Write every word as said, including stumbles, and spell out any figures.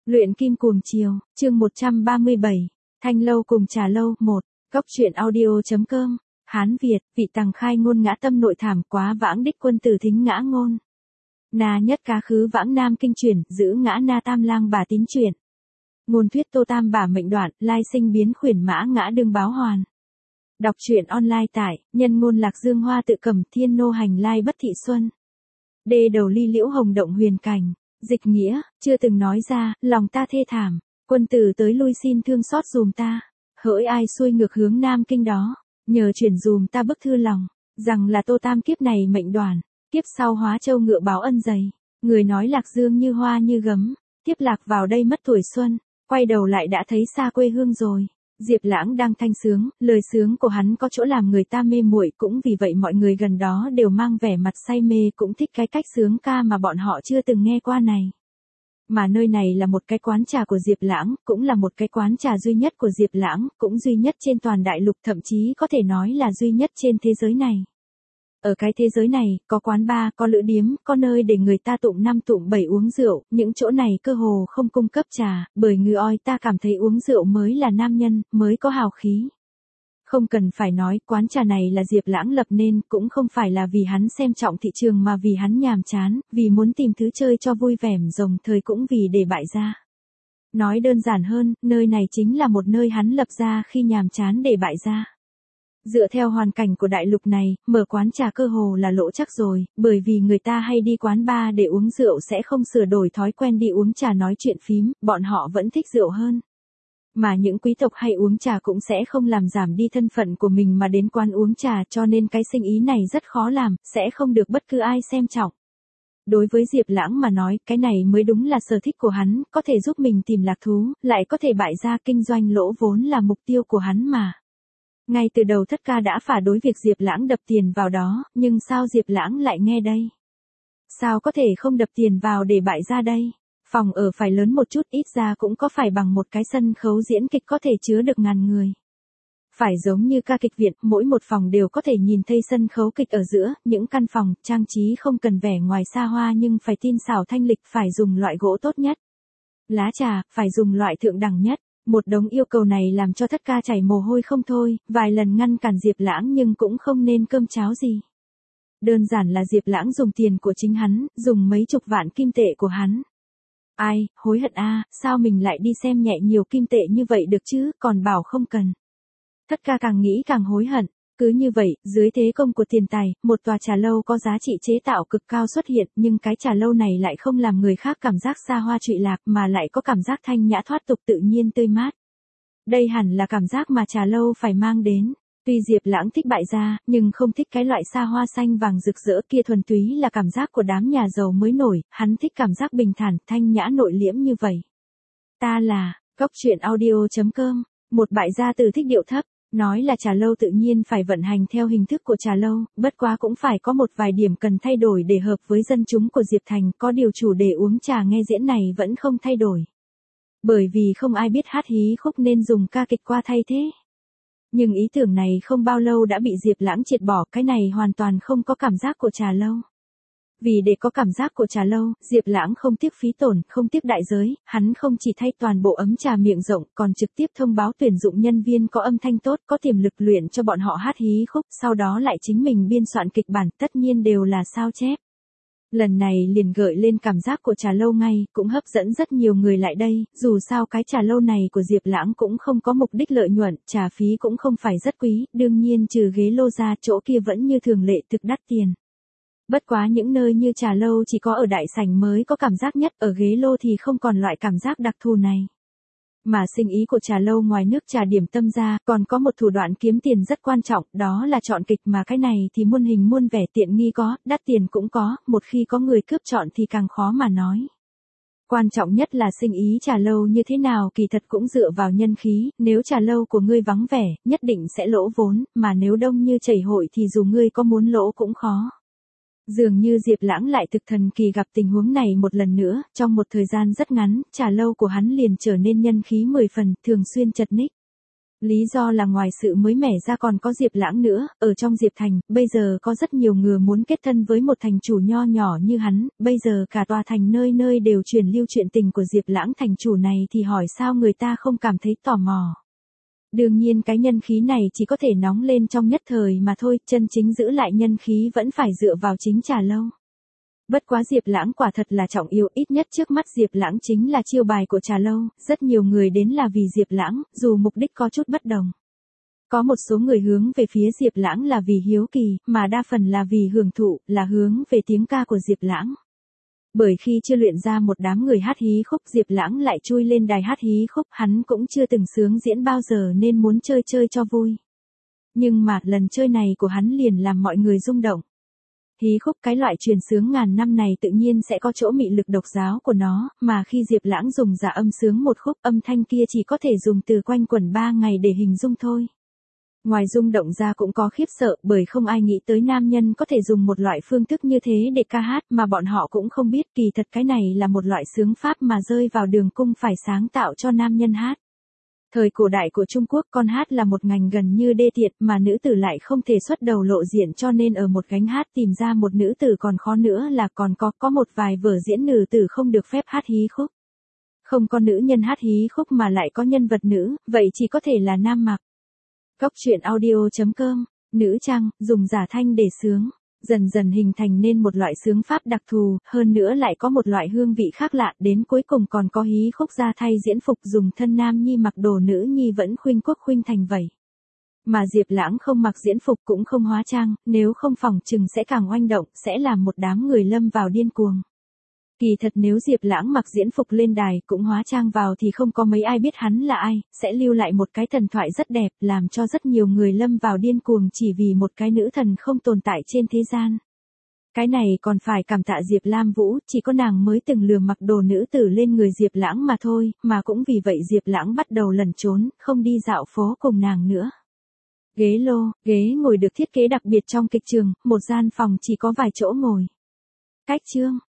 Luyện kim cuồng chiều, chương một trăm ba mươi bảy, Thanh lâu cùng trà lâu, một, Góc truyện audio.com, Hán Việt, vị tằng khai ngôn ngã tâm nội thảm quá vãng đích quân tử thính ngã ngôn. Na nhất cá khứ vãng nam kinh chuyển, giữ ngã na tam lang bà tín chuyển. Ngôn thuyết tô tam bà mệnh đoạn, lai sinh biến khuyển mã ngã đương báo hoàn. Đọc truyện online tại, nhân ngôn lạc dương hoa tự cầm thiên nô hành lai bất thị xuân. Đê đầu ly liễu hồng động huyền cảnh. Dịch nghĩa, chưa từng nói ra, lòng ta thê thảm, quân tử tới lui xin thương xót dùm ta, hỡi ai xuôi ngược hướng Nam Kinh đó, nhờ chuyển dùm ta bức thư lòng, rằng là tô tam kiếp này mệnh đoàn, kiếp sau hóa châu ngựa báo ân dày, người nói lạc dương như hoa như gấm, tiếp lạc vào đây mất tuổi xuân, quay đầu lại đã thấy xa quê hương rồi. Diệp Lãng đang thanh sướng, lời sướng của hắn có chỗ làm người ta mê muội, cũng vì vậy mọi người gần đó đều mang vẻ mặt say mê, cũng thích cái cách sướng ca mà bọn họ chưa từng nghe qua này. Mà nơi này là một cái quán trà của Diệp Lãng, cũng là một cái quán trà duy nhất của Diệp Lãng, cũng duy nhất trên toàn đại lục, thậm chí có thể nói là duy nhất trên thế giới này. Ở cái thế giới này, có quán bar, có lữ điếm, có nơi để người ta tụng năm tụng bảy uống rượu, những chỗ này cơ hồ không cung cấp trà, bởi ngư oi ta cảm thấy uống rượu mới là nam nhân, mới có hào khí. Không cần phải nói, quán trà này là Diệp Lãng lập nên, cũng không phải là vì hắn xem trọng thị trường mà vì hắn nhàm chán, vì muốn tìm thứ chơi cho vui vẻ rồng thời, cũng vì để bại gia. Nói đơn giản hơn, nơi này chính là một nơi hắn lập ra khi nhàm chán để bại gia. Dựa theo hoàn cảnh của đại lục này, mở quán trà cơ hồ là lỗ chắc rồi, bởi vì người ta hay đi quán bar để uống rượu sẽ không sửa đổi thói quen đi uống trà nói chuyện phím, bọn họ vẫn thích rượu hơn. Mà những quý tộc hay uống trà cũng sẽ không làm giảm đi thân phận của mình mà đến quán uống trà, cho nên cái sinh ý này rất khó làm, sẽ không được bất cứ ai xem trọng. Đối với Diệp Lãng mà nói, cái này mới đúng là sở thích của hắn, có thể giúp mình tìm lạc thú, lại có thể bại gia, kinh doanh lỗ vốn là mục tiêu của hắn mà. Ngay từ đầu Thất Ca đã phản đối việc Diệp Lãng đập tiền vào đó, nhưng sao Diệp Lãng lại nghe đây? Sao có thể không đập tiền vào để bại gia đây? Phòng ở phải lớn một chút, ít ra cũng có phải bằng một cái sân khấu diễn kịch có thể chứa được ngàn người. Phải giống như ca kịch viện, mỗi một phòng đều có thể nhìn thấy sân khấu kịch ở giữa, những căn phòng, trang trí không cần vẻ ngoài xa hoa nhưng phải tinh xảo thanh lịch, phải dùng loại gỗ tốt nhất. Lá trà, phải dùng loại thượng đẳng nhất. Một đống yêu cầu này làm cho Thất Ca chảy mồ hôi không thôi, vài lần ngăn cản Diệp Lãng nhưng cũng không nên cơm cháo gì. Đơn giản là Diệp Lãng dùng tiền của chính hắn, dùng mấy chục vạn kim tệ của hắn. Ai, hối hận a, sao mình lại đi xem nhẹ nhiều kim tệ như vậy được chứ, còn bảo không cần. Thất Ca càng nghĩ càng hối hận. Cứ như vậy, dưới thế công của tiền tài, một tòa trà lâu có giá trị chế tạo cực cao xuất hiện, nhưng cái trà lâu này lại không làm người khác cảm giác xa hoa trụy lạc mà lại có cảm giác thanh nhã thoát tục, tự nhiên tươi mát. Đây hẳn là cảm giác mà trà lâu phải mang đến. Tuy Diệp Lãng thích bại gia, nhưng không thích cái loại xa hoa xanh vàng rực rỡ kia, thuần túy là cảm giác của đám nhà giàu mới nổi, hắn thích cảm giác bình thản, thanh nhã nội liễm như vậy. Ta là, Góc truyện audio.com, một bại gia từ thích điệu thấp. Nói là trà lâu tự nhiên phải vận hành theo hình thức của trà lâu, bất quá cũng phải có một vài điểm cần thay đổi để hợp với dân chúng của Diệp Thành, có điều chủ đề uống trà nghe diễn này vẫn không thay đổi. Bởi vì không ai biết hát hí khúc nên dùng ca kịch qua thay thế. Nhưng ý tưởng này không bao lâu đã bị Diệp Lãng triệt bỏ, cái này hoàn toàn không có cảm giác của trà lâu. Vì để có cảm giác của trà lâu, Diệp Lãng không tiếc phí tổn, không tiếc đại giới, hắn không chỉ thay toàn bộ ấm trà miệng rộng, còn trực tiếp thông báo tuyển dụng nhân viên có âm thanh tốt, có tiềm lực luyện cho bọn họ hát hí khúc, sau đó lại chính mình biên soạn kịch bản, tất nhiên đều là sao chép. Lần này liền gợi lên cảm giác của trà lâu ngay, cũng hấp dẫn rất nhiều người lại đây, dù sao cái trà lâu này của Diệp Lãng cũng không có mục đích lợi nhuận, trà phí cũng không phải rất quý, đương nhiên trừ ghế lô ra, chỗ kia vẫn như thường lệ thực đắt tiền. Bất quá những nơi như trà lâu chỉ có ở đại sảnh mới có cảm giác nhất, ở ghế lô thì không còn loại cảm giác đặc thù này. Mà sinh ý của trà lâu ngoài nước trà điểm tâm ra, còn có một thủ đoạn kiếm tiền rất quan trọng, đó là chọn kịch, mà cái này thì muôn hình muôn vẻ, tiện nghi có, đắt tiền cũng có, một khi có người cướp chọn thì càng khó mà nói. Quan trọng nhất là sinh ý trà lâu như thế nào kỳ thật cũng dựa vào nhân khí, nếu trà lâu của ngươi vắng vẻ, nhất định sẽ lỗ vốn, mà nếu đông như chảy hội thì dù ngươi có muốn lỗ cũng khó. Dường như Diệp Lãng lại thực thần kỳ gặp tình huống này một lần nữa, trong một thời gian rất ngắn, trà lâu của hắn liền trở nên nhân khí mười phần, thường xuyên chật ních. Lý do là ngoài sự mới mẻ ra còn có Diệp Lãng nữa, ở trong Diệp Thành, bây giờ có rất nhiều người muốn kết thân với một thành chủ nho nhỏ như hắn, bây giờ cả tòa thành nơi nơi đều truyền lưu chuyện tình của Diệp Lãng thành chủ này thì hỏi sao người ta không cảm thấy tò mò. Đương nhiên cái nhân khí này chỉ có thể nóng lên trong nhất thời mà thôi, chân chính giữ lại nhân khí vẫn phải dựa vào chính Trà Lâu. Bất quá Diệp Lãng quả thật là trọng yếu, ít nhất trước mắt Diệp Lãng chính là chiêu bài của Trà Lâu, rất nhiều người đến là vì Diệp Lãng, dù mục đích có chút bất đồng. Có một số người hướng về phía Diệp Lãng là vì hiếu kỳ, mà đa phần là vì hưởng thụ, là hướng về tiếng ca của Diệp Lãng. Bởi khi chưa luyện ra một đám người hát hí khúc, Diệp Lãng lại chui lên đài hát hí khúc, hắn cũng chưa từng sướng diễn bao giờ nên muốn chơi chơi cho vui. Nhưng mà lần chơi này của hắn liền làm mọi người rung động. Hí khúc cái loại truyền sướng ngàn năm này tự nhiên sẽ có chỗ mị lực độc đáo của nó, mà khi Diệp Lãng dùng giả âm sướng một khúc, âm thanh kia chỉ có thể dùng từ quanh quẩn ba ngày để hình dung thôi. Ngoài rung động ra cũng có khiếp sợ, bởi không ai nghĩ tới nam nhân có thể dùng một loại phương thức như thế để ca hát, mà bọn họ cũng không biết kỳ thật cái này là một loại sướng pháp mà rơi vào đường cung phải sáng tạo cho nam nhân hát. Thời cổ đại của Trung Quốc, con hát là một ngành gần như đê tiện, mà nữ tử lại không thể xuất đầu lộ diện, cho nên ở một gánh hát tìm ra một nữ tử còn khó nữa là còn có có một vài vở diễn nữ tử không được phép hát hí khúc. Không có nữ nhân hát hí khúc mà lại có nhân vật nữ, vậy chỉ có thể là nam mặc. Góc truyện audio chấm com, nữ trang, dùng giả thanh để sướng, dần dần hình thành nên một loại sướng pháp đặc thù, hơn nữa lại có một loại hương vị khác lạ, đến cuối cùng còn có hí khúc ra thay diễn phục, dùng thân nam nhi mặc đồ nữ nhi vẫn khuynh quốc khuynh thành vậy. Mà Diệp Lãng không mặc diễn phục cũng không hóa trang, nếu không phòng chừng sẽ càng oanh động, sẽ làm một đám người lâm vào điên cuồng. Kỳ thật nếu Diệp Lãng mặc diễn phục lên đài cũng hóa trang vào thì không có mấy ai biết hắn là ai, sẽ lưu lại một cái thần thoại rất đẹp, làm cho rất nhiều người lâm vào điên cuồng chỉ vì một cái nữ thần không tồn tại trên thế gian. Cái này còn phải cảm tạ Diệp Lam Vũ, chỉ có nàng mới từng lừa mặc đồ nữ tử lên người Diệp Lãng mà thôi, mà cũng vì vậy Diệp Lãng bắt đầu lẩn trốn, không đi dạo phố cùng nàng nữa. Ghế lô, ghế ngồi được thiết kế đặc biệt trong kịch trường, một gian phòng chỉ có vài chỗ ngồi. Cách chương